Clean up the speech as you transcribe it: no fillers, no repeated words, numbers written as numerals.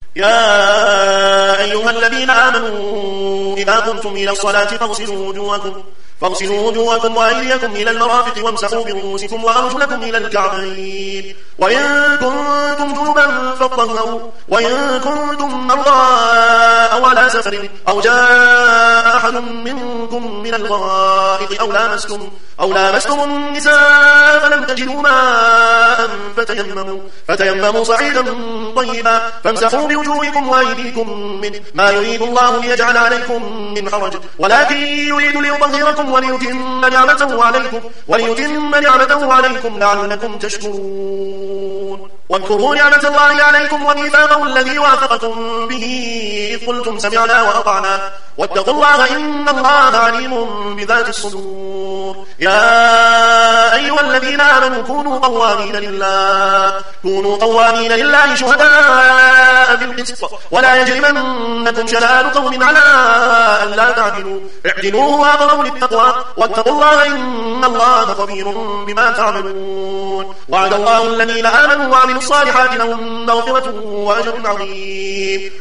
يا أيها الذين آمنوا إذا قمتم إلى الصلاة فاغسلوا وجوهكم وأيديكم إلى المرافق وامسحوا برؤوسكم وأرجلكم إلى الكعبين وإن كنتم جنبا فاطهروا وإن كنتم مرضى أو على سفر أو جاء أحد منكم من الغائط أو لامستم النساء فلم تجدوا ماء فتيمموا صعيدا طيبا فامسحوا بوجوهكم وأيديكم منه ما يريد الله ليجعل عليكم من حرج ولكن يريد ليطهركم وليتم نعمته عليكم لعلكم تشكرون واذكروا نعمة الله عليكم وميثاقه الذي واثقكم به إذ قلتم سمعنا وأطعنا واتقوا الله إن الله عليم بذات الصدور يا أيها الذين آمنوا كونوا قوامين لله شهداء بالقسط ولا يجرمنكم شنآن قوم على ألا تعدلوا اعدلوا هو أقرب للتقوى واتقوا الله إن الله خبير بما تعملون وعد الله الذين آمنوا وعملوا الصالحات لهم مغفرة وأجر عظيم